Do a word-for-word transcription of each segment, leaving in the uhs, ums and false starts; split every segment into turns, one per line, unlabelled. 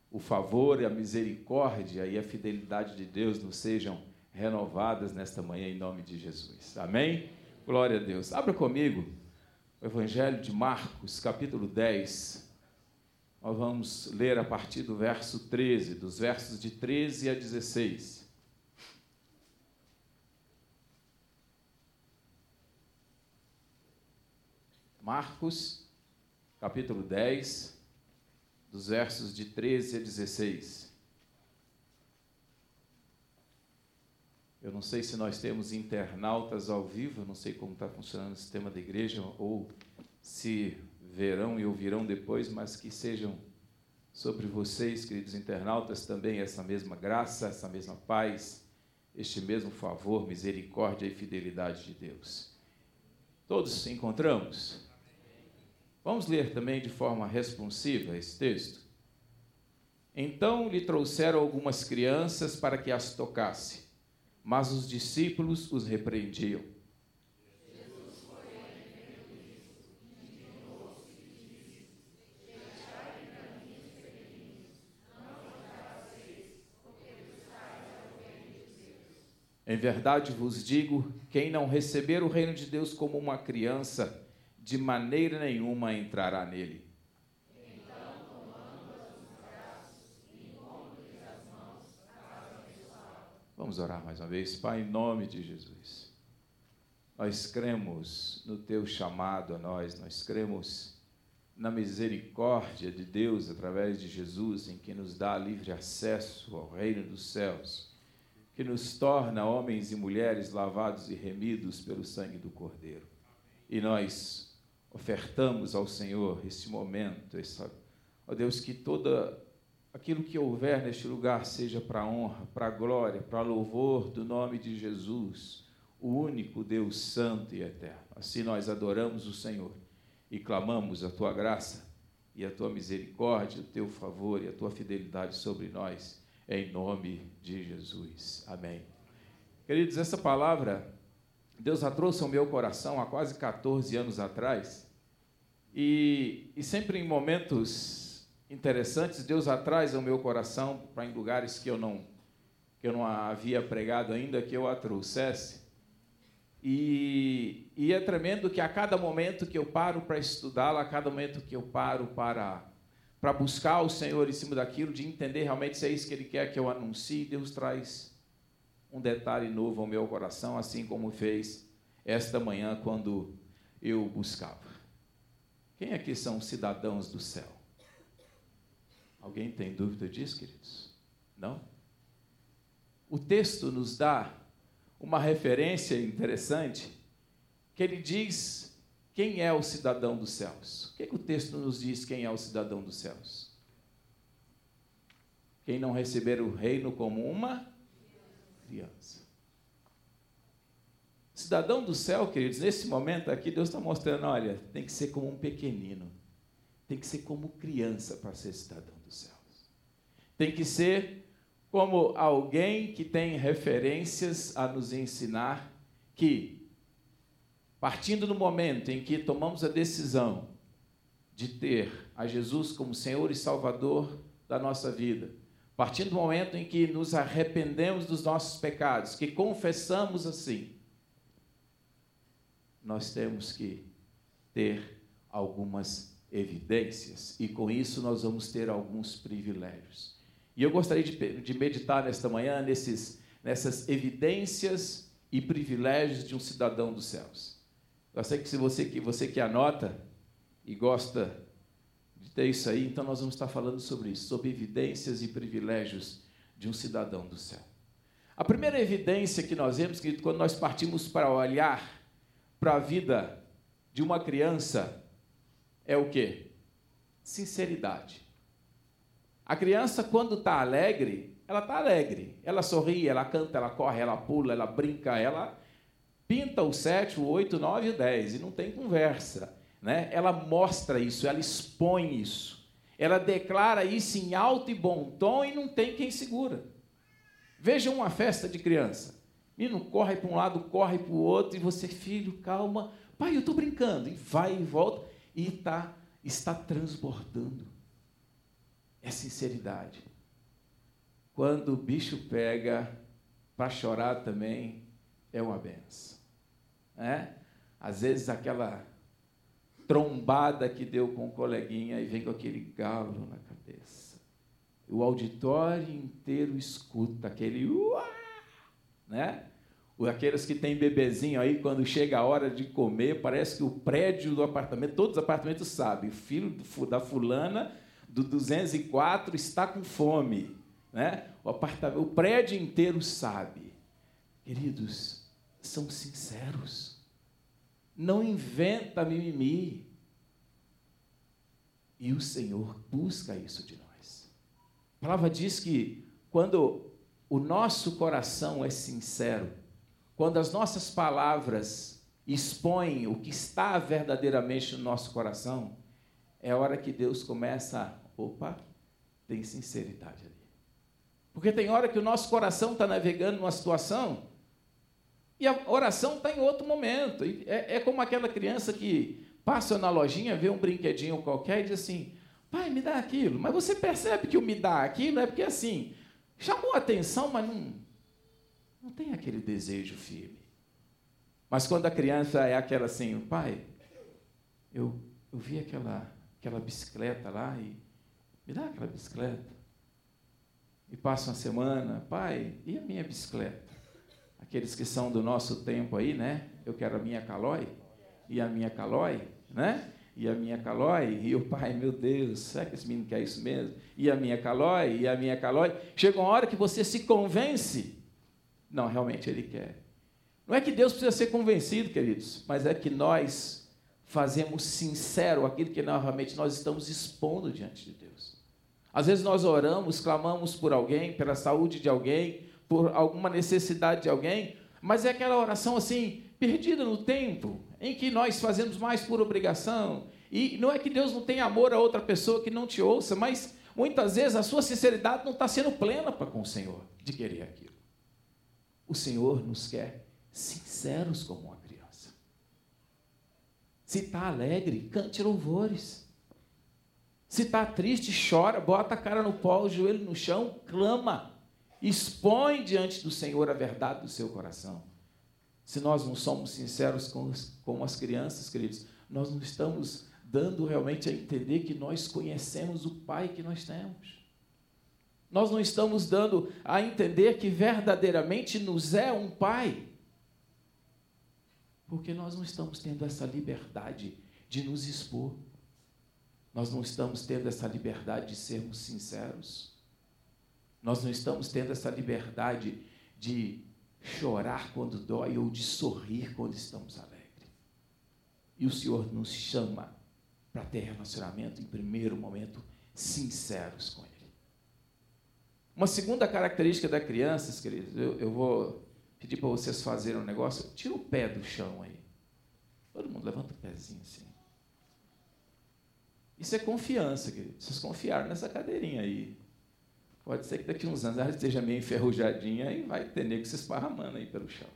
o favor, a misericórdia e a fidelidade de Deus nos sejam renovadas nesta manhã, em nome de Jesus. Amém? Glória a Deus. Abra comigo o Evangelho de Marcos, capítulo dez. Nós vamos ler a partir do verso treze, dos versos de treze a dezesseis. Marcos, capítulo dez, dos versos de treze a dezesseis. Eu não sei se nós temos internautas ao vivo, eu não sei como está funcionando o sistema da igreja, ou se verão e ouvirão depois, mas que sejam sobre vocês, queridos internautas, também essa mesma graça, essa mesma paz, este mesmo favor, misericórdia e fidelidade de Deus. Todos se encontramos? Vamos ler também de forma responsiva esse texto. Então lhe trouxeram algumas crianças para que as tocasse, mas os discípulos os repreendiam. Jesus, porém, vendo isso, indignou-se e disse: Deixai para mim os pequeninos, não vos vocês, porque dos tais é o reino de Deus. Em verdade vos digo, quem não receber o reino de Deus como uma criança, de maneira nenhuma entrará nele. Então, tomando-as nos braços e impondo-lhes as mãos, acaba abençoá-la. Vamos orar mais uma vez. Pai, em nome de Jesus, nós cremos no teu chamado a nós, nós cremos na misericórdia de Deus através de Jesus, em que nos dá livre acesso ao reino dos céus, que nos torna homens e mulheres lavados e remidos pelo sangue do Cordeiro. E nós ofertamos ao Senhor esse momento, essa, ó Deus, que todo aquilo que houver neste lugar seja para a honra, para a glória, para louvor do nome de Jesus, o único Deus santo e eterno. Assim nós adoramos o Senhor e clamamos a tua graça e a tua misericórdia, o teu favor e a tua fidelidade sobre nós, em nome de Jesus. Amém. Queridos, essa palavra Deus a trouxe ao meu coração há quase catorze anos atrás, e, e sempre em momentos interessantes, Deus a traz ao meu coração para em lugares que eu não, que eu não havia pregado ainda, que eu a trouxesse, e, e é tremendo que a cada momento que eu paro para estudá-la, a cada momento que eu paro para, para buscar o Senhor em cima daquilo, de entender realmente se é isso que Ele quer que eu anuncie, Deus traz um detalhe novo ao meu coração, assim como fez esta manhã quando eu buscava. Quem aqui são cidadãos do céu? Alguém tem dúvida disso, queridos? Não? O texto nos dá uma referência interessante, que ele diz quem é o cidadão dos céus. O que, é que o texto nos diz quem é o cidadão dos céus? Quem não receber o reino como uma criança. Cidadão do céu, queridos, nesse momento aqui, Deus está mostrando, olha, tem que ser como um pequenino, tem que ser como criança para ser cidadão dos céus. Tem que ser como alguém que tem referências a nos ensinar que, partindo do momento em que tomamos a decisão de ter a Jesus como Senhor e Salvador da nossa vida, partindo do momento em que nos arrependemos dos nossos pecados, que confessamos assim, nós temos que ter algumas evidências, e com isso nós vamos ter alguns privilégios. E eu gostaria de, de meditar nesta manhã nesses, nessas evidências e privilégios de um cidadão dos céus. Eu sei que se você que, você que anota e gosta de ter isso aí, então nós vamos estar falando sobre isso, sobre evidências e privilégios de um cidadão do céu. A primeira evidência que nós vemos, querido, quando nós partimos para olhar para a vida de uma criança, é o quê? Sinceridade. A criança, quando está alegre, ela está alegre, ela sorri, ela canta, ela corre, ela pula, ela brinca, ela pinta o sete, o oito, o nove e o dez, e não tem conversa. Né? Ela mostra isso, ela expõe isso, ela declara isso em alto e bom tom e não tem quem segura. Veja uma festa de criança, menino corre para um lado, corre para o outro, e você, filho, calma, pai, eu estou brincando, e vai e volta, e tá, está transbordando. é sinceridade. Quando o bicho pega, para chorar também é uma benção. É? Às vezes aquela trombada que deu com o coleguinha e vem com aquele galo na cabeça. O auditório inteiro escuta aquele uá, né? Aqueles que têm bebezinho aí, quando chega a hora de comer, parece que o prédio do apartamento, todos os apartamentos sabem, o filho da fulana do duzentos e quatro está com fome, né? O apartamento, o prédio inteiro sabe. Queridos, são sinceros. Não inventa mimimi. E o Senhor busca isso de nós. A palavra diz que quando o nosso coração é sincero, quando as nossas palavras expõem o que está verdadeiramente no nosso coração, é a hora que Deus começa a, opa, tem sinceridade ali. Porque tem hora que o nosso coração está navegando numa situação e a oração está em outro momento. É, é como aquela criança que passa na lojinha, vê um brinquedinho qualquer e diz assim, pai, me dá aquilo. Mas você percebe que o me dá aquilo é porque assim, chamou a atenção, mas não, não tem aquele desejo firme. Mas quando a criança é aquela assim, pai, eu, eu vi aquela, aquela bicicleta lá e me dá aquela bicicleta. E passa uma semana, pai, e a minha bicicleta? Aqueles que são do nosso tempo aí, né? Eu quero a minha Caloi, e a minha Caloi, né? E a minha Caloi, e o pai, meu Deus, será que esse menino quer isso mesmo? E a minha Caloi, e a minha Caloi. Chega uma hora que você se convence. Não, realmente ele quer. Não é que Deus precisa ser convencido, queridos, mas é que nós fazemos sincero aquilo que realmente nós estamos expondo diante de Deus. Às vezes nós oramos, clamamos por alguém, pela saúde de alguém, por alguma necessidade de alguém, mas é aquela oração assim, perdida no tempo, em que nós fazemos mais por obrigação. E não é que Deus não tenha amor a outra pessoa que não te ouça, mas muitas vezes a sua sinceridade não está sendo plena para com o Senhor de querer aquilo. O Senhor nos quer sinceros como uma criança. Se está alegre, cante louvores. Se está triste, chora, bota a cara no pó, o joelho no chão, clama. Expõe diante do Senhor a verdade do seu coração. Se nós não somos sinceros com, com as crianças, queridos, nós não estamos dando realmente a entender que nós conhecemos o Pai que nós temos. Nós não estamos dando a entender que verdadeiramente nos é um Pai. Porque nós não estamos tendo essa liberdade de nos expor. Nós não estamos tendo essa liberdade de sermos sinceros. Nós não estamos tendo essa liberdade de chorar quando dói ou de sorrir quando estamos alegres. E o Senhor nos chama para ter relacionamento, em primeiro momento, sinceros com Ele. Uma segunda característica da criança, queridos, eu, eu vou pedir para vocês fazerem um negócio, tira o pé do chão aí. Todo mundo levanta o pezinho assim. Isso é confiança, queridos. Vocês confiaram nessa cadeirinha aí. Pode ser que daqui a uns anos ela esteja meio enferrujadinha e vai ter nego se esparramando aí pelo chão.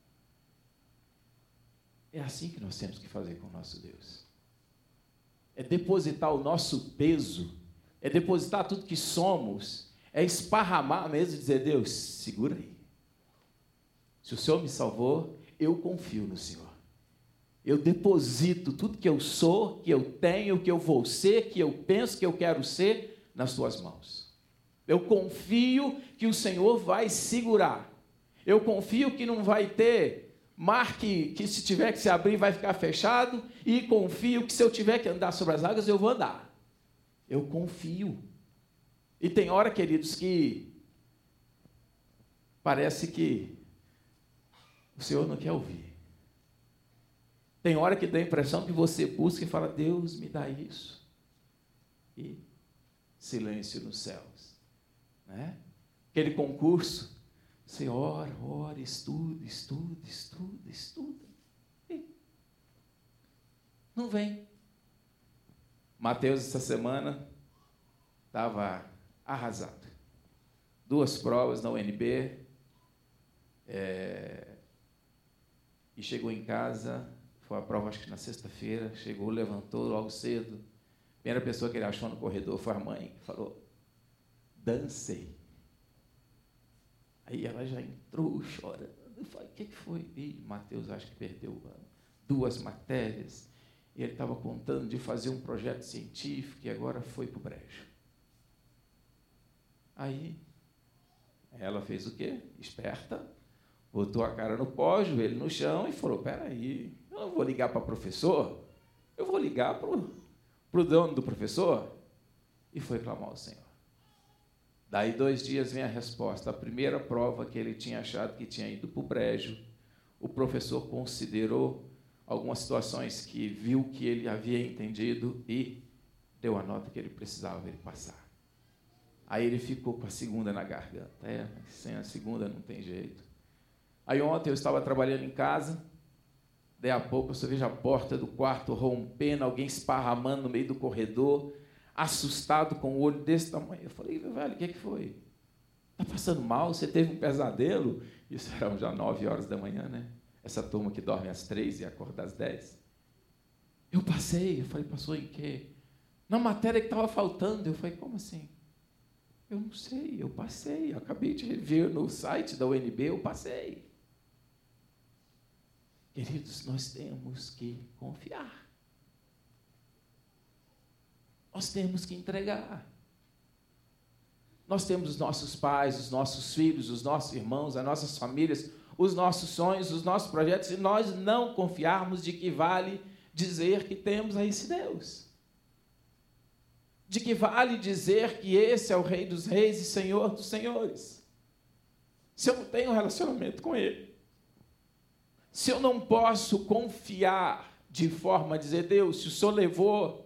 É assim que nós temos que fazer com o nosso Deus. É depositar o nosso peso, é depositar tudo que somos, é esparramar mesmo e dizer, Deus, segura aí. Se o Senhor me salvou, eu confio no Senhor. Eu deposito tudo que eu sou, que eu tenho, que eu vou ser, que eu penso, que eu quero ser, nas tuas mãos. Eu confio que o Senhor vai segurar. Eu confio que não vai ter mar que, que se tiver que se abrir vai ficar fechado, e confio que se eu tiver que andar sobre as águas, eu vou andar. Eu confio. E tem hora, queridos, que parece que o Senhor não quer ouvir. Tem hora que dá a impressão que você busca e fala, Deus, me dá isso. E silêncio nos céus. Né? Aquele concurso, você ora, ora, estuda, estuda, estuda, estuda. E não vem. Mateus, essa semana, estava arrasado. Duas provas na U N B, é, e chegou em casa, foi a prova acho que na sexta-feira, chegou, levantou logo cedo. A primeira pessoa que ele achou no corredor foi a mãe, que falou, dancei. Aí ela já entrou chorando. Eu falei, o que foi? Ih, Mateus acho que perdeu duas matérias. E ele estava contando de fazer um projeto científico e agora foi para o brejo. Aí, ela fez o quê? Esperta, botou a cara no pó, joelho no chão e falou, peraí, eu não vou ligar para o professor, eu vou ligar para o dono do professor. E foi clamar ao Senhor. Daí, dois dias, vem a resposta. A primeira prova que ele tinha achado que tinha ido para o brejo, o professor considerou algumas situações que viu que ele havia entendido e deu a nota que ele precisava ele passar. Aí ele ficou com a segunda na garganta. É, sem a segunda não tem jeito. Aí ontem eu estava trabalhando em casa, daí a pouco eu só vejo a porta do quarto rompendo, alguém esparramando no meio do corredor, assustado, com o olho desse tamanho. Eu falei, velho, o que, que foi? Está passando mal? Você teve um pesadelo? Isso eram já nove horas da manhã, né? Essa turma que dorme às três e acorda às dez. Eu passei. Eu falei, passou em quê? Na matéria que estava faltando. Eu falei, como assim? Eu não sei, eu passei. Eu acabei de ver no site da U N B, eu passei. Queridos, nós temos que confiar. Nós temos que entregar. Nós temos os nossos pais, os nossos filhos, os nossos irmãos, as nossas famílias, os nossos sonhos, os nossos projetos, e nós não confiarmos de que vale dizer que temos a esse Deus. De que vale dizer que esse é o Rei dos Reis e Senhor dos Senhores. Se eu não tenho um relacionamento com Ele, se eu não posso confiar de forma a dizer, Deus, se o Senhor levou,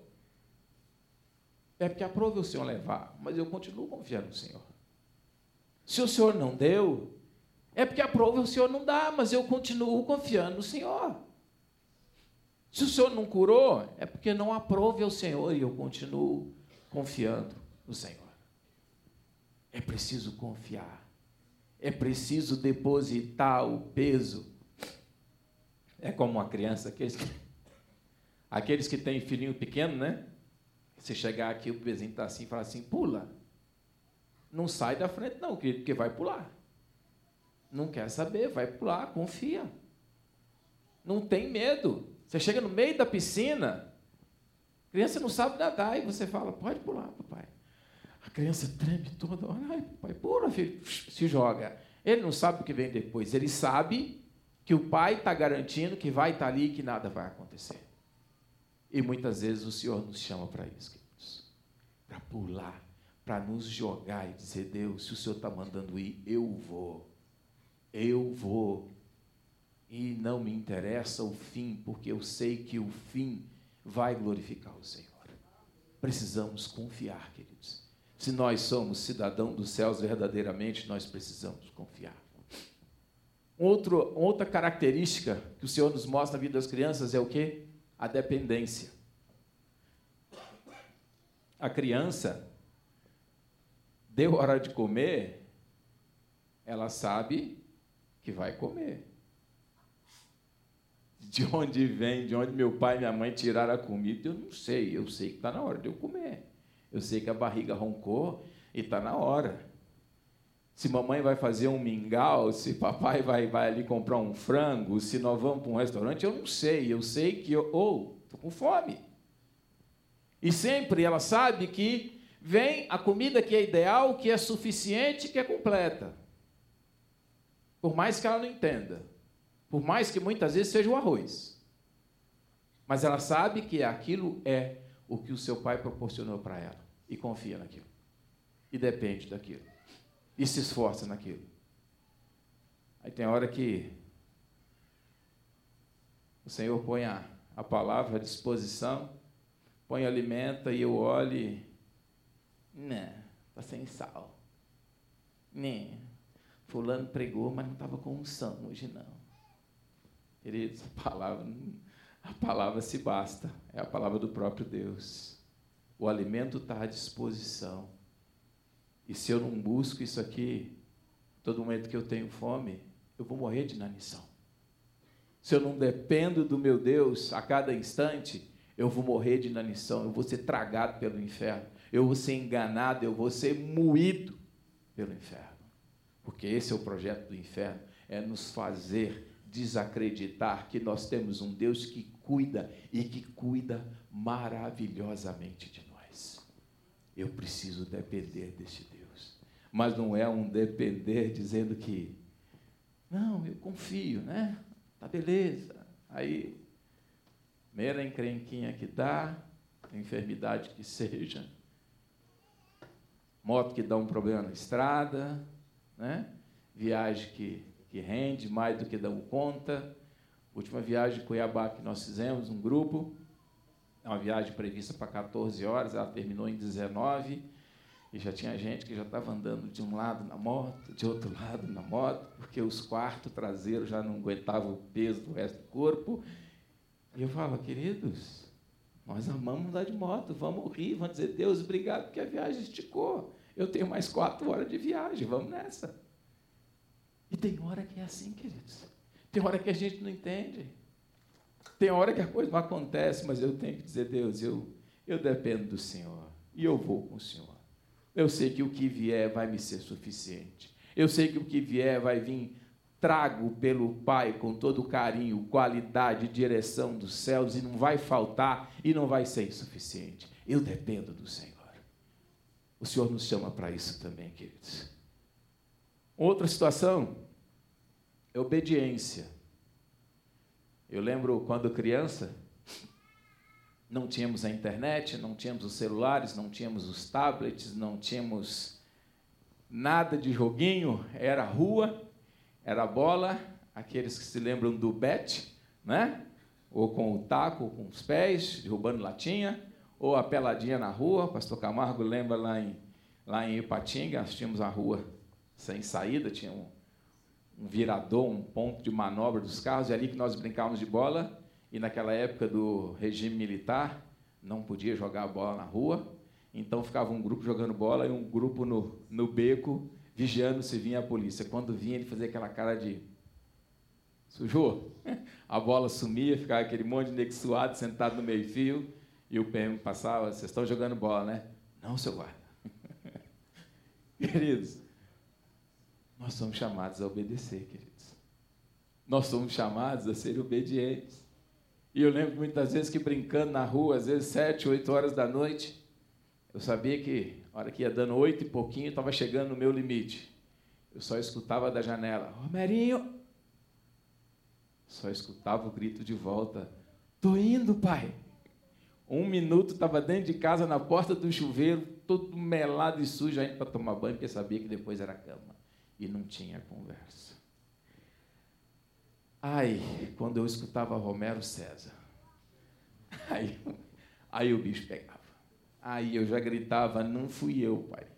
é porque aprove o Senhor levar, mas eu continuo confiando no Senhor. Se o Senhor não deu, é porque aprove o Senhor não dá, mas eu continuo confiando no Senhor. Se o Senhor não curou, é porque não aprove o Senhor e eu continuo confiando no Senhor. É preciso confiar. É preciso depositar o peso. É como uma criança, aqueles que, aqueles que têm filhinho pequeno, né? Você chegar aqui, o bebezinho está assim e falar assim, pula. Não sai da frente, não, porque vai pular. Não quer saber, vai pular, confia. Não tem medo. Você chega no meio da piscina, a criança não sabe nadar, e você fala, pode pular, papai. A criança treme toda, ai, papai, pula, filho, se joga. Ele não sabe o que vem depois, ele sabe que o pai está garantindo que vai estar ali e que nada vai acontecer. E muitas vezes o Senhor nos chama para isso, queridos. Para pular, para nos jogar e dizer, Deus, se o Senhor está mandando ir, eu vou. Eu vou. E não me interessa o fim, porque eu sei que o fim vai glorificar o Senhor. Precisamos confiar, queridos. Se nós somos cidadãos dos céus verdadeiramente, nós precisamos confiar. Outro, outra característica que o Senhor nos mostra na vida das crianças é o quê? A dependência. A criança, deu hora de comer, ela sabe que vai comer. De onde vem, de onde meu pai e minha mãe tiraram a comida, eu não sei. Eu sei que está na hora de eu comer. Eu sei que a barriga roncou e está na hora. Se mamãe vai fazer um mingau, se papai vai, vai ali comprar um frango, se nós vamos para um restaurante, eu não sei. Eu sei que eu oh, estou com fome. E sempre ela sabe que vem a comida que é ideal, que é suficiente, que é completa. Por mais que ela não entenda. Por mais que muitas vezes seja o arroz. Mas ela sabe que aquilo é o que o seu pai proporcionou para ela. E confia naquilo. E depende daquilo. E se esforça naquilo. Aí tem hora que o Senhor põe a, a palavra à disposição, põe alimenta e eu olho e... Não, está sem sal. Não, fulano pregou, mas não estava com unção hoje não. Queridos, a palavra, a palavra se basta. É a palavra do próprio Deus. O alimento está à disposição. E se eu não busco isso aqui, todo momento que eu tenho fome, eu vou morrer de inanição. Se eu não dependo do meu Deus a cada instante, eu vou morrer de inanição, eu vou ser tragado pelo inferno. eu vou ser enganado, eu vou ser moído pelo inferno. Porque esse é o projeto do inferno, é nos fazer desacreditar que nós temos um Deus que cuida e que cuida maravilhosamente de nós. Eu preciso depender deste Deus. Mas não é um depender dizendo que, não, eu confio, né? Tá beleza. Aí, primeira encrenquinha que dá, enfermidade que seja, moto que dá um problema na estrada, né? Viagem que, que rende mais do que dão conta. Última viagem de Cuiabá que nós fizemos, um grupo, uma viagem prevista para quatorze horas, ela terminou em dezenove, e já tinha gente que já estava andando de um lado na moto, de outro lado na moto, porque os quartos traseiros já não aguentavam o peso do resto do corpo. E eu falo, queridos, nós amamos andar de moto, vamos rir, vamos dizer, Deus, obrigado, porque a viagem esticou. Eu tenho mais quatro horas de viagem, vamos nessa. E tem hora que é assim, queridos. Tem hora que a gente não entende. Tem hora que a coisa não acontece, mas eu tenho que dizer, Deus, eu, eu dependo do Senhor, e eu vou com o Senhor. Eu sei que o que vier vai me ser suficiente. Eu sei que o que vier vai vir trago pelo Pai com todo carinho, qualidade, direção dos céus, e não vai faltar e não vai ser insuficiente. Eu dependo do Senhor. O Senhor nos chama para isso também, queridos. Outra situação é obediência. Eu lembro quando criança, não tínhamos a internet, não tínhamos os celulares, não tínhamos os tablets, não tínhamos nada de joguinho, era rua, era bola, aqueles que se lembram do bet, né? Ou com o taco, ou com os pés, derrubando latinha, ou a peladinha na rua. O pastor Camargo lembra lá em, lá em Ipatinga, nós tínhamos a rua sem saída, tinha um, um virador, um ponto de manobra dos carros, e ali que nós brincávamos de bola. E naquela época do regime militar, não podia jogar a bola na rua, então ficava um grupo jogando bola e um grupo no, no beco, vigiando se vinha a polícia. Quando vinha, ele fazia aquela cara de... Sujou? A bola sumia, ficava aquele monte de nego suado, sentado no meio-fio, e o P M passava, vocês estão jogando bola, né? Não, seu guarda. Queridos, nós somos chamados a obedecer, queridos. Nós somos chamados a ser obedientes. E eu lembro muitas vezes que brincando na rua, às vezes sete, oito horas da noite, eu sabia que, a hora que ia dando oito e pouquinho, estava chegando no meu limite. Eu só escutava da janela, Romerinho! Só escutava o grito de volta, tô indo, pai! Um minuto, estava dentro de casa, na porta do chuveiro, todo melado e sujo, ainda para tomar banho, porque sabia que depois era cama. E não tinha conversa. Ai, quando eu escutava Romero César, aí, aí o bicho pegava. Aí eu já gritava, não fui eu, pai.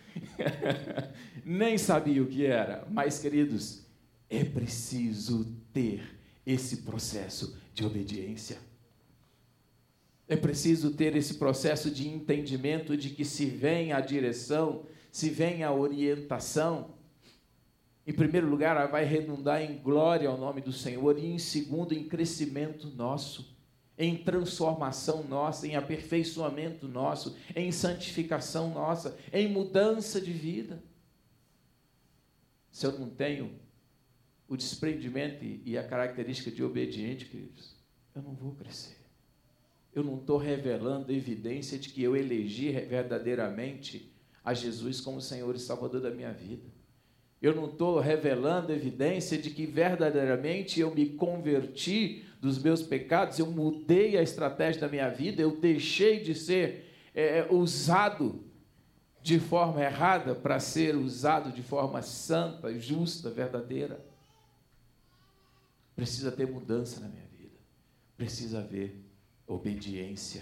Nem sabia o que era. Mas, queridos, é preciso ter esse processo de obediência. É preciso ter esse processo de entendimento de que se vem a direção, se vem a orientação, em primeiro lugar, vai redundar em glória ao nome do Senhor, e em segundo, em crescimento nosso, em transformação nossa, em aperfeiçoamento nosso, em santificação nossa, em mudança de vida. Se eu não tenho o desprendimento e a característica de obediente, queridos, eu não vou crescer. Eu não estou revelando evidência de que eu elegi verdadeiramente a Jesus como Senhor e Salvador da minha vida. Eu não estou revelando evidência de que verdadeiramente eu me converti dos meus pecados, eu mudei a estratégia da minha vida, eu deixei de ser é, usado de forma errada para ser usado de forma santa, justa, verdadeira. Precisa ter mudança na minha vida. Precisa haver obediência.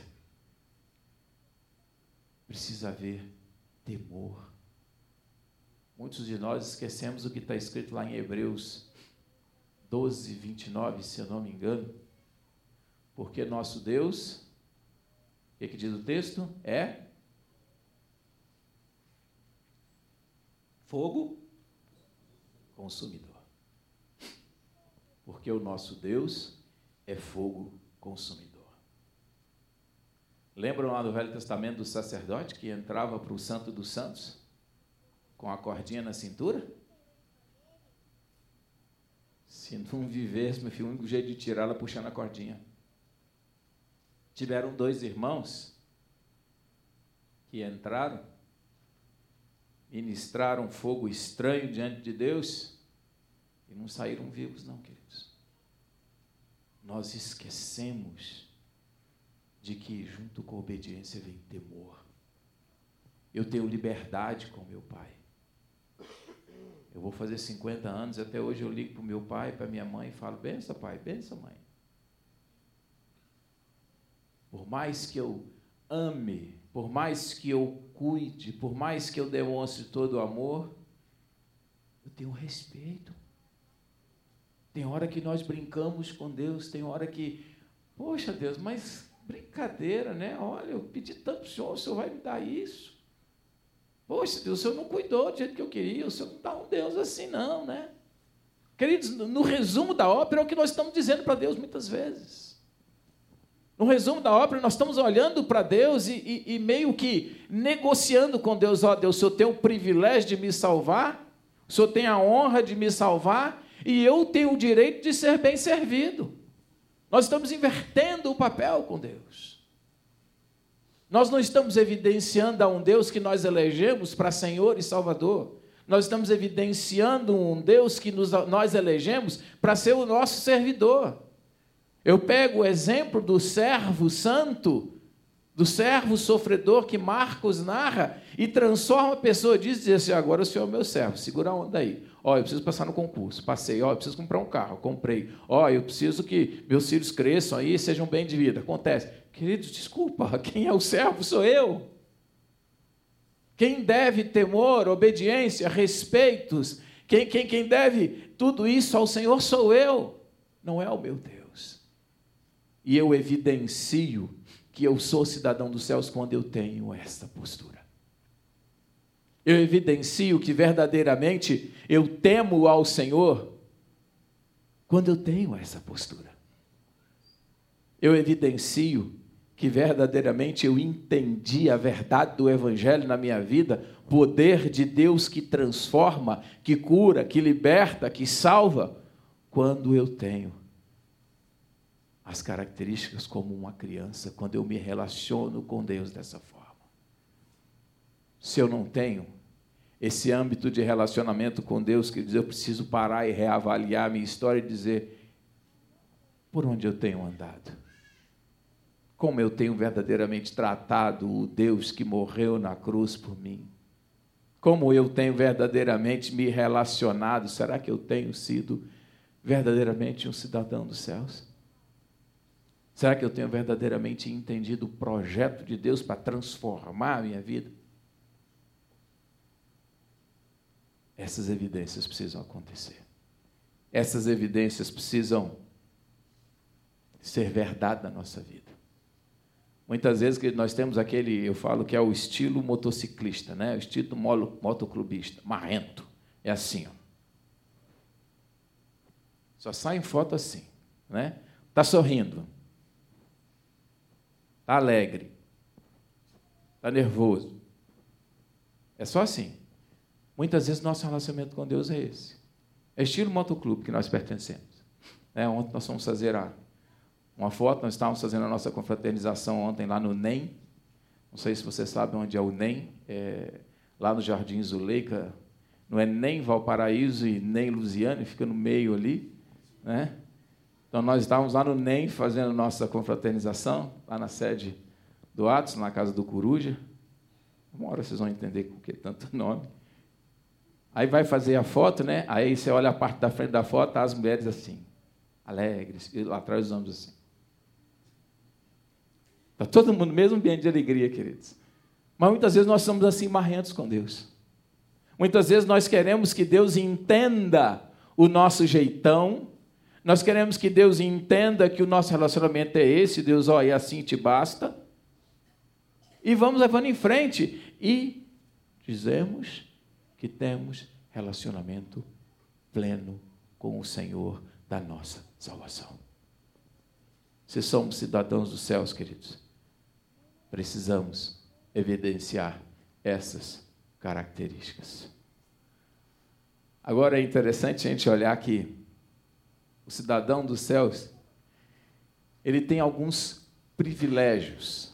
Precisa haver temor. Muitos de nós esquecemos o que está escrito lá em Hebreus doze, vinte e nove, se eu não me engano. Porque nosso Deus, o que, que diz o texto? É fogo consumidor. Porque o nosso Deus é fogo consumidor. Lembram lá do Velho Testamento do sacerdote que entrava para o Santo dos Santos com a cordinha na cintura? Se não vivesse, meu filho, o único jeito de tirá-la é puxando a cordinha. Tiveram dois irmãos que entraram, ministraram fogo estranho diante de Deus e não saíram vivos, não, queridos. Nós esquecemos de que junto com a obediência vem temor. Eu tenho liberdade com meu pai. Eu vou fazer cinquenta anos, até hoje eu ligo para o meu pai, para minha mãe e falo, benção pai, benção mãe. Por mais que eu ame, por mais que eu cuide, por mais que eu demonstre todo o amor, eu tenho respeito. Tem hora que nós brincamos com Deus, tem hora que, poxa Deus, mas brincadeira, né? Olha, eu pedi tanto para o Senhor, o Senhor vai me dar isso. Poxa Deus, o Senhor não cuidou do jeito que eu queria, o Senhor não está um Deus assim não, né? Queridos, no resumo da ópera é o que nós estamos dizendo para Deus muitas vezes. No resumo da ópera, nós estamos olhando para Deus e, e, e meio que negociando com Deus. Ó, Deus, o Senhor tem o privilégio de me salvar, o Senhor tem a honra de me salvar, e eu tenho o direito de ser bem servido. Nós estamos invertendo o papel com Deus. Nós não estamos evidenciando a um Deus que nós elegemos para Senhor e Salvador. Nós estamos evidenciando um Deus que nos, nós elegemos para ser o nosso servidor. Eu pego o exemplo do servo santo, do servo sofredor que Marcos narra e transforma a pessoa, diz, diz assim, agora o senhor é meu servo, segura a onda aí. Ó, eu preciso passar no concurso, passei. Ó, eu preciso comprar um carro, comprei. Ó, eu preciso que meus filhos cresçam aí e sejam bem de vida. Acontece. Queridos, desculpa, quem é o servo sou eu. Quem deve temor, obediência, respeitos, quem, quem, quem deve tudo isso ao Senhor sou eu, não é o meu Deus. E eu evidencio que eu sou cidadão dos céus quando eu tenho esta postura. Eu evidencio que verdadeiramente eu temo ao Senhor quando eu tenho essa postura. Eu evidencio que verdadeiramente eu entendi a verdade do Evangelho na minha vida, poder de Deus que transforma, que cura, que liberta, que salva, quando eu tenho as características como uma criança, quando eu me relaciono com Deus dessa forma. Se eu não tenho esse âmbito de relacionamento com Deus, que diz, eu preciso parar e reavaliar a minha história e dizer, por onde eu tenho andado? Como eu tenho verdadeiramente tratado o Deus que morreu na cruz por mim? Como eu tenho verdadeiramente me relacionado? Será que eu tenho sido verdadeiramente um cidadão dos céus? Será que eu tenho verdadeiramente entendido o projeto de Deus para transformar a minha vida? Essas evidências precisam acontecer. Essas evidências precisam ser verdade na nossa vida. Muitas vezes que nós temos aquele, eu falo que é o estilo motociclista, né? O estilo motoclubista, marrento. É assim, ó. Só sai em foto assim, né? Está sorrindo. Está alegre. Está nervoso. É só assim. Muitas vezes nosso relacionamento com Deus é esse. É estilo motoclube que nós pertencemos. É, ontem nós fomos fazer a Uma foto, nós estávamos fazendo a nossa confraternização ontem lá no N E M. Não sei se você sabe onde é o N E M, é lá no Jardim Zuleika. Não é nem Valparaíso e nem Lusiane, fica no meio ali, né? Então, nós estávamos lá no N E M fazendo a nossa confraternização, lá na sede do Atos, na casa do Coruja. Uma hora vocês vão entender por que tanto nome. Aí vai fazer a foto, né? Aí você olha a parte da frente da foto, tá as mulheres assim, alegres, e lá atrás os homens assim. Está todo mundo no mesmo ambiente de alegria, queridos. Mas muitas vezes nós somos assim marrentos com Deus. Muitas vezes nós queremos que Deus entenda o nosso jeitão, nós queremos que Deus entenda que o nosso relacionamento é esse, Deus, ó, e assim te basta. E vamos levando em frente e dizemos que temos relacionamento pleno com o Senhor da nossa salvação. Se somos cidadãos dos céus, queridos, precisamos evidenciar essas características. Agora é interessante a gente olhar que o cidadão dos céus, ele tem alguns privilégios.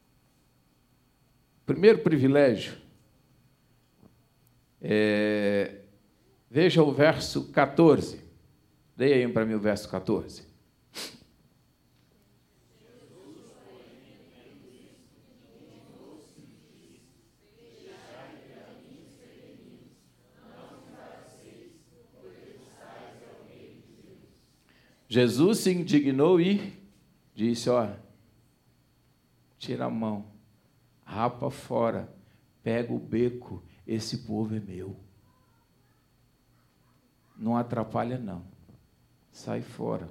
O primeiro privilégio é, veja o verso catorze. Leia aí para mim o verso catorze. Jesus se indignou e disse, ó, tira a mão, rapa fora, pega o beco, esse povo é meu. Não atrapalha não, sai fora.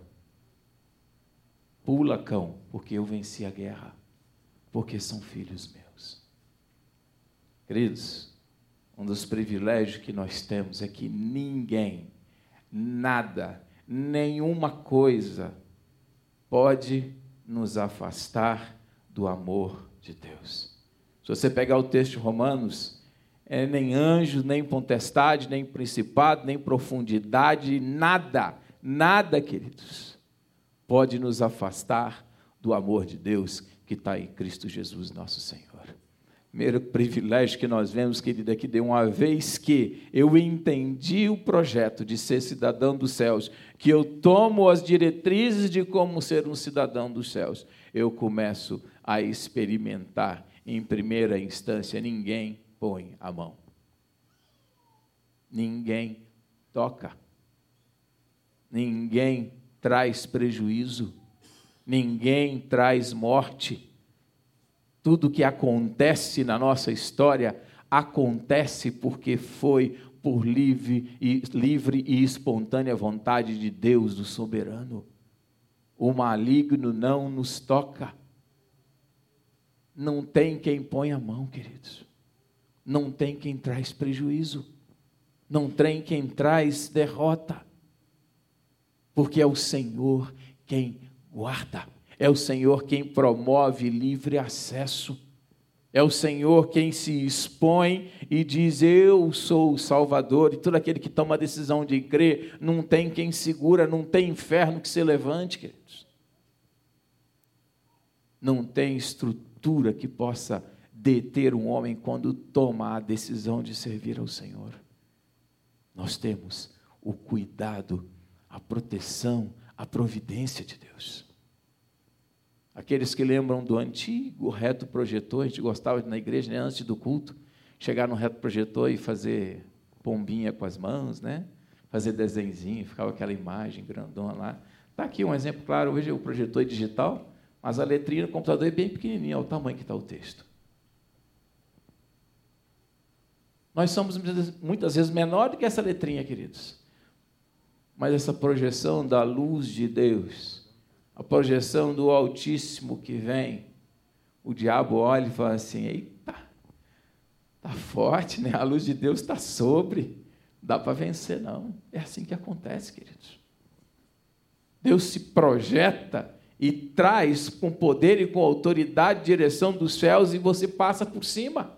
Pula, cão, porque eu venci a guerra, porque são filhos meus. Queridos, um dos privilégios que nós temos é que ninguém, nada, nenhuma coisa pode nos afastar do amor de Deus. Se você pegar o texto de Romanos, é nem anjo, nem potestade, nem principado, nem profundidade, nada, nada, queridos, pode nos afastar do amor de Deus que está em Cristo Jesus, nosso Senhor. Primeiro privilégio que nós vemos, querido, é que de uma vez que eu entendi o projeto de ser cidadão dos céus, que eu tomo as diretrizes de como ser um cidadão dos céus, eu começo a experimentar, em primeira instância, ninguém põe a mão. Ninguém toca. Ninguém traz prejuízo. Ninguém traz morte. Tudo que acontece na nossa história acontece porque foi por livre e, livre e espontânea vontade de Deus, do soberano. O maligno não nos toca. Não tem quem põe a mão, queridos. Não tem quem traz prejuízo. Não tem quem traz derrota. Porque é o Senhor quem guarda. É o Senhor quem promove livre acesso. É o Senhor quem se expõe e diz, eu sou o Salvador. E todo aquele que toma a decisão de crer, não tem quem segura, não tem inferno que se levante, queridos. Não tem estrutura que possa deter um homem quando toma a decisão de servir ao Senhor. Nós temos o cuidado, a proteção, a providência de Deus. Aqueles que lembram do antigo reto projetor, a gente gostava de, na igreja, né, antes do culto, chegar no reto projetor e fazer pombinha com as mãos, né? Fazer desenhozinho, ficava aquela imagem grandona lá. Está aqui um exemplo claro, hoje o projetor é digital, mas a letrinha no computador é bem pequenininha, olha o tamanho que está o texto. Nós somos muitas vezes menor do que essa letrinha, queridos. Mas essa projeção da luz de Deus, a projeção do Altíssimo que vem, o diabo olha e fala assim, eita, está forte, né? A luz de Deus está sobre, não dá para vencer não. É assim que acontece, queridos. Deus se projeta e traz com poder e com autoridade direção dos céus e você passa por cima.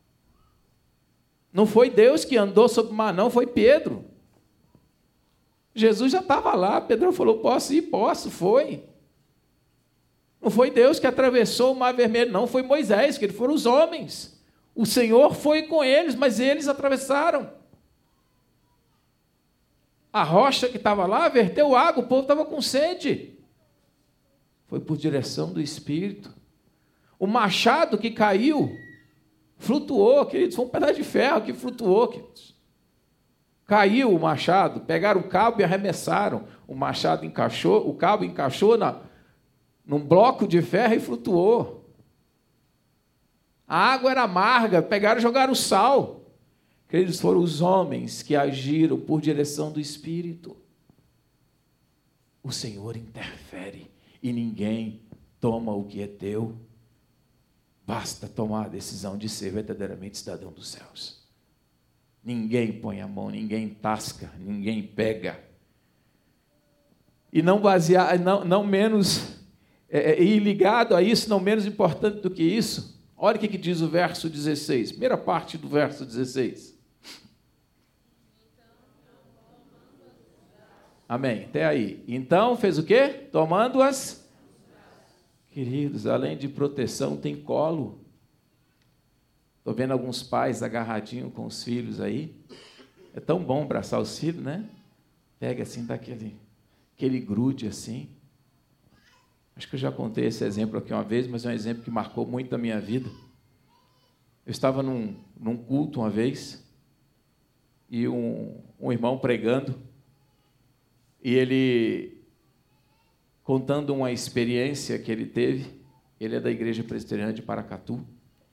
Não foi Deus que andou sobre o mar, não, foi Pedro. Jesus já estava lá, Pedro falou, posso ir? Posso, foi. Não foi Deus que atravessou o mar vermelho, não, foi Moisés, que eles foram os homens. O Senhor foi com eles, mas eles atravessaram. A rocha que estava lá verteu água, o povo estava com sede. Foi por direção do Espírito. O machado que caiu, flutuou, queridos, foi um pedaço de ferro que flutuou, queridos. Caiu o machado, pegaram o cabo e arremessaram. O machado encaixou, o cabo encaixou na, num bloco de ferro e flutuou. A água era amarga, pegaram e jogaram sal. Eles foram os homens que agiram por direção do Espírito. O Senhor interfere e ninguém toma o que é teu. Basta tomar a decisão de ser verdadeiramente cidadão dos céus. Ninguém põe a mão, ninguém tasca, ninguém pega. E não basear, não, não menos É, e ligado a isso, não menos importante do que isso, olha o que diz o verso dezesseis, primeira parte do verso dezesseis. Amém, até aí. Então, fez o quê? Tomando-as. Queridos, além de proteção, tem colo. Estou vendo alguns pais agarradinhos com os filhos aí. É tão bom abraçar os filhos, né? Pega assim, dá aquele, aquele grude assim. Acho que eu já contei esse exemplo aqui uma vez, mas é um exemplo que marcou muito a minha vida. Eu estava num, num culto uma vez, e um, um irmão pregando, e ele contando uma experiência que ele teve. Ele é da Igreja Presbiteriana de Paracatu,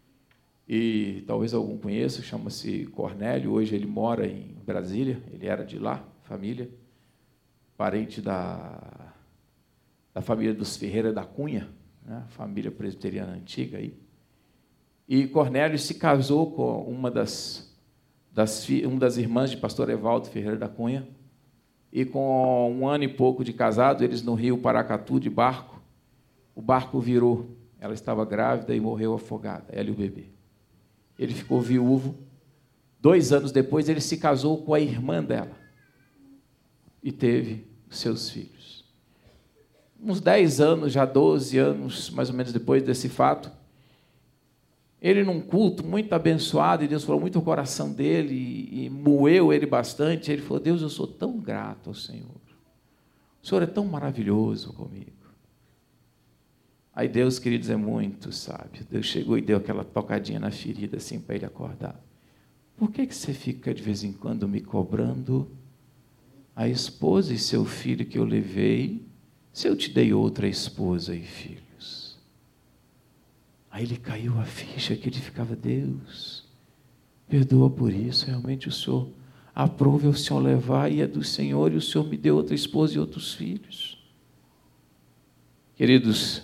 e talvez algum conheça, chama-se Cornélio, hoje ele mora em Brasília, ele era de lá, família, parente da, da família dos Ferreira da Cunha, né? Família presbiteriana antiga aí. E Cornélio se casou com uma das, das, uma das irmãs de pastor Evaldo Ferreira da Cunha, e com um ano e pouco de casado, eles no rio Paracatu, de barco, o barco virou, ela estava grávida e morreu afogada, ela e o bebê. Ele ficou viúvo. Dois anos depois, ele se casou com a irmã dela e teve seus filhos. Uns dez anos, já doze anos, mais ou menos depois desse fato, ele num culto muito abençoado, e Deus falou muito o coração dele, e, e moeu ele bastante. Ele falou: Deus, eu sou tão grato ao Senhor. O Senhor é tão maravilhoso comigo. Aí Deus, queridos, é muito sábio. Deus chegou e deu aquela tocadinha na ferida, assim, para ele acordar. Por que que você fica, de vez em quando, me cobrando a esposa e seu filho que eu levei, se eu te dei outra esposa e filhos? Aí ele caiu a ficha que ele ficava: Deus, perdoa por isso, realmente o Senhor aprove o Senhor levar, e é do Senhor, e o Senhor me deu outra esposa e outros filhos. Queridos,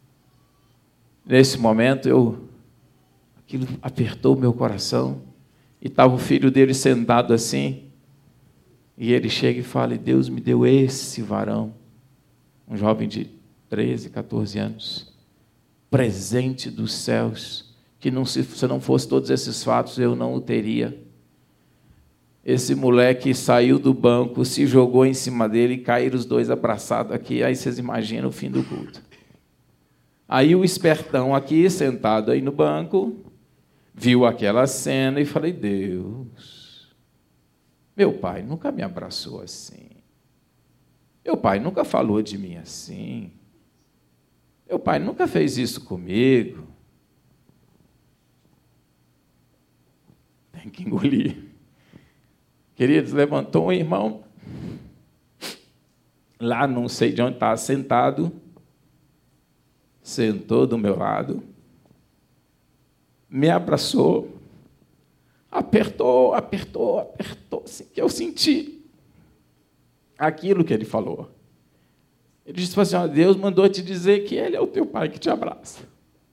nesse momento, eu, aquilo apertou o meu coração, e estava o filho dele sentado assim, e ele chega e fala: Deus me deu esse varão, um jovem de treze, quatorze anos, presente dos céus, que não, se, se não fosse todos esses fatos, eu não o teria. Esse moleque saiu do banco, se jogou em cima dele, e caíram os dois abraçados aqui. Aí vocês imaginam o fim do culto. Aí o espertão aqui, sentado aí no banco, viu aquela cena e falei: Deus, meu pai nunca me abraçou assim. Meu pai nunca falou de mim assim. Meu pai nunca fez isso comigo. Tem que engolir. Queridos, levantou um irmão, lá não sei de onde estava sentado, sentou do meu lado, me abraçou, apertou, apertou, apertou, assim, que eu senti aquilo que ele falou. Ele disse assim: ó, Deus mandou te dizer que Ele é o teu pai que te abraça.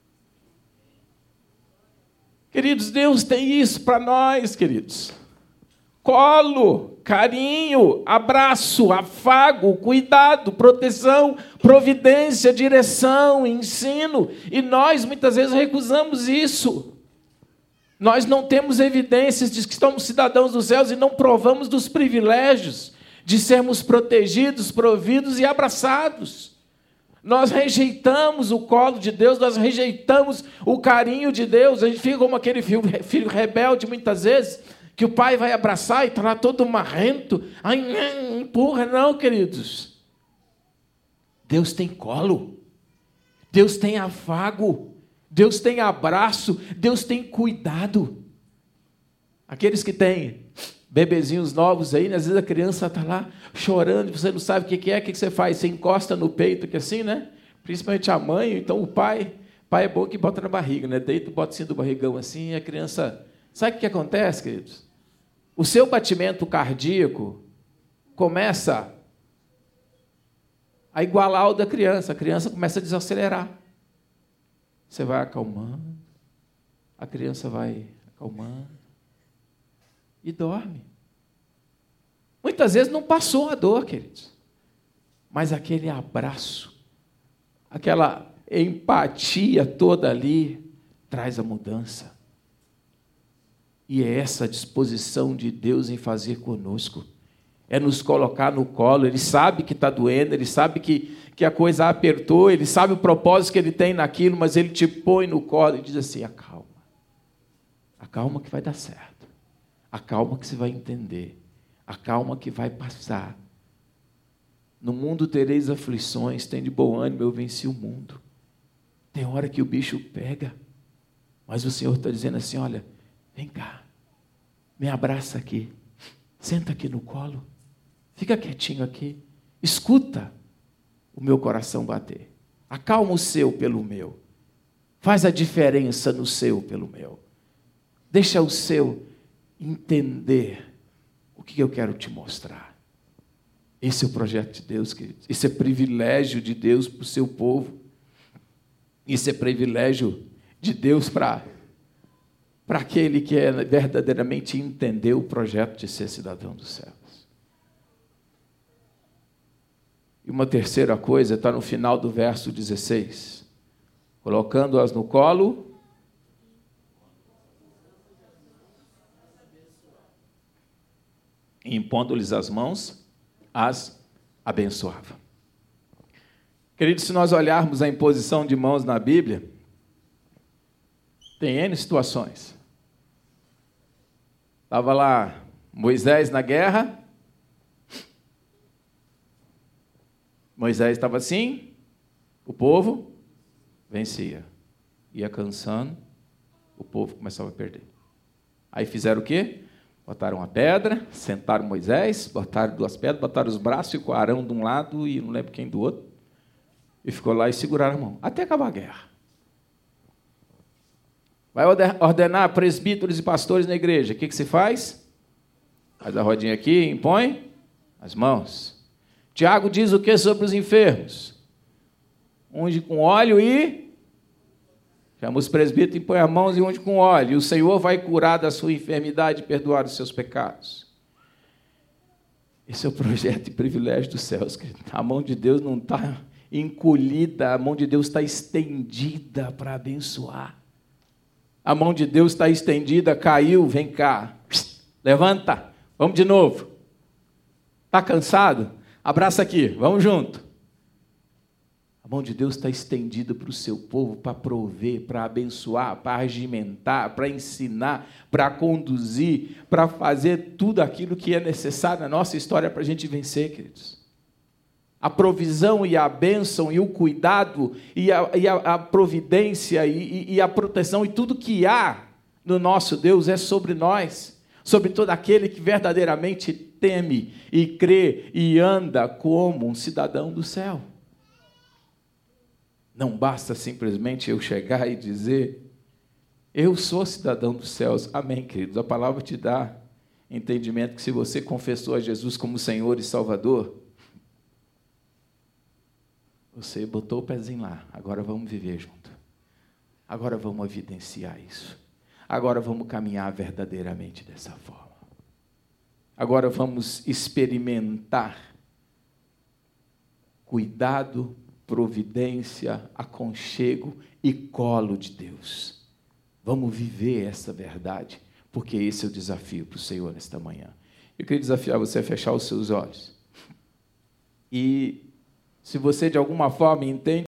Queridos, Deus tem isso para nós, queridos. Colo, carinho, abraço, afago, cuidado, proteção, providência, direção, ensino. E nós, muitas vezes, recusamos isso. Nós não temos evidências de que somos cidadãos dos céus e não provamos dos privilégios de sermos protegidos, providos e abraçados. Nós rejeitamos o colo de Deus, nós rejeitamos o carinho de Deus. A gente fica como aquele filho rebelde, muitas vezes, que o pai vai abraçar e está lá todo marrento. Ai, empurra, não, queridos. Deus tem colo, Deus tem afago, Deus tem abraço, Deus tem cuidado. Aqueles que têm bebezinhos novos aí, às vezes a criança está lá chorando, você não sabe o que é, o que você faz? Você encosta no peito, que assim, né? Principalmente a mãe, então o pai, pai é bom que bota na barriga, né? Deita, bota assim do barrigão assim, e a criança... Sabe o que acontece, queridos? O seu batimento cardíaco começa a igualar ao da criança, a criança começa a desacelerar. Você vai acalmando, a criança vai acalmando, e dorme. Muitas vezes não passou a dor, queridos, mas aquele abraço, aquela empatia toda ali, traz a mudança. E é essa a disposição de Deus em fazer conosco. É nos colocar no colo. Ele sabe que está doendo, Ele sabe que, que a coisa apertou, Ele sabe o propósito que Ele tem naquilo, mas Ele te põe no colo e diz assim, acalma. Acalma que vai dar certo. Acalma que você vai entender. Acalma que vai passar. No mundo tereis aflições, tem de bom ânimo, eu venci o mundo. Tem hora que o bicho pega, mas o Senhor está dizendo assim, olha, vem cá, me abraça aqui, senta aqui no colo, fica quietinho aqui, escuta o meu coração bater, acalma o seu pelo meu, faz a diferença no seu pelo meu, deixa o seu entender o que eu quero te mostrar. Esse é o projeto de Deus, queridos. Esse é privilégio de Deus para o seu povo. Isso é privilégio de Deus para para aquele que é verdadeiramente entender o projeto de ser cidadão dos céus. E uma terceira coisa está no final do verso dezesseis. Colocando-as no colo, e impondo-lhes as mãos, as abençoava. Queridos, se nós olharmos a imposição de mãos na Bíblia, tem N situações. Estava lá Moisés na guerra, Moisés estava assim, o povo vencia. Ia cansando, o povo começava a perder. Aí fizeram o quê? Botaram uma pedra, sentaram Moisés, botaram duas pedras, botaram os braços, ficou Arão de um lado e não lembro quem do outro. E ficou lá e seguraram a mão, até acabar a guerra. Vai ordenar presbíteros e pastores na igreja. O que, que se faz? Faz a rodinha aqui, impõe as mãos. Tiago diz o que sobre os enfermos? Unge com óleo e... Chama os presbíteros, impõe as mãos e unge com óleo. E o Senhor vai curar da sua enfermidade e perdoar os seus pecados. Esse é o projeto e privilégio dos céus, querido. A mão de Deus não está encolhida, a mão de Deus está estendida para abençoar. A mão de Deus está estendida, caiu, vem cá, levanta, vamos de novo. Está cansado? Abraça aqui, vamos junto. A mão de Deus está estendida para o seu povo, para prover, para abençoar, para regimentar, para ensinar, para conduzir, para fazer tudo aquilo que é necessário na nossa história para a gente vencer, queridos. A provisão e a bênção e o cuidado e a, e a, a providência e, e a proteção e tudo que há no nosso Deus é sobre nós, sobre todo aquele que verdadeiramente teme e crê e anda como um cidadão do céu. Não basta simplesmente eu chegar e dizer, eu sou cidadão dos céus. Amém, queridos? A palavra te dá entendimento que se você confessou a Jesus como Senhor e Salvador, você botou o pezinho lá, agora vamos viver junto. Agora vamos evidenciar isso. Agora vamos caminhar verdadeiramente dessa forma. Agora vamos experimentar cuidado, providência, aconchego e colo de Deus. Vamos viver essa verdade, porque esse é o desafio para o Senhor nesta manhã. Eu queria desafiar você a fechar os seus olhos. E se você de alguma forma entende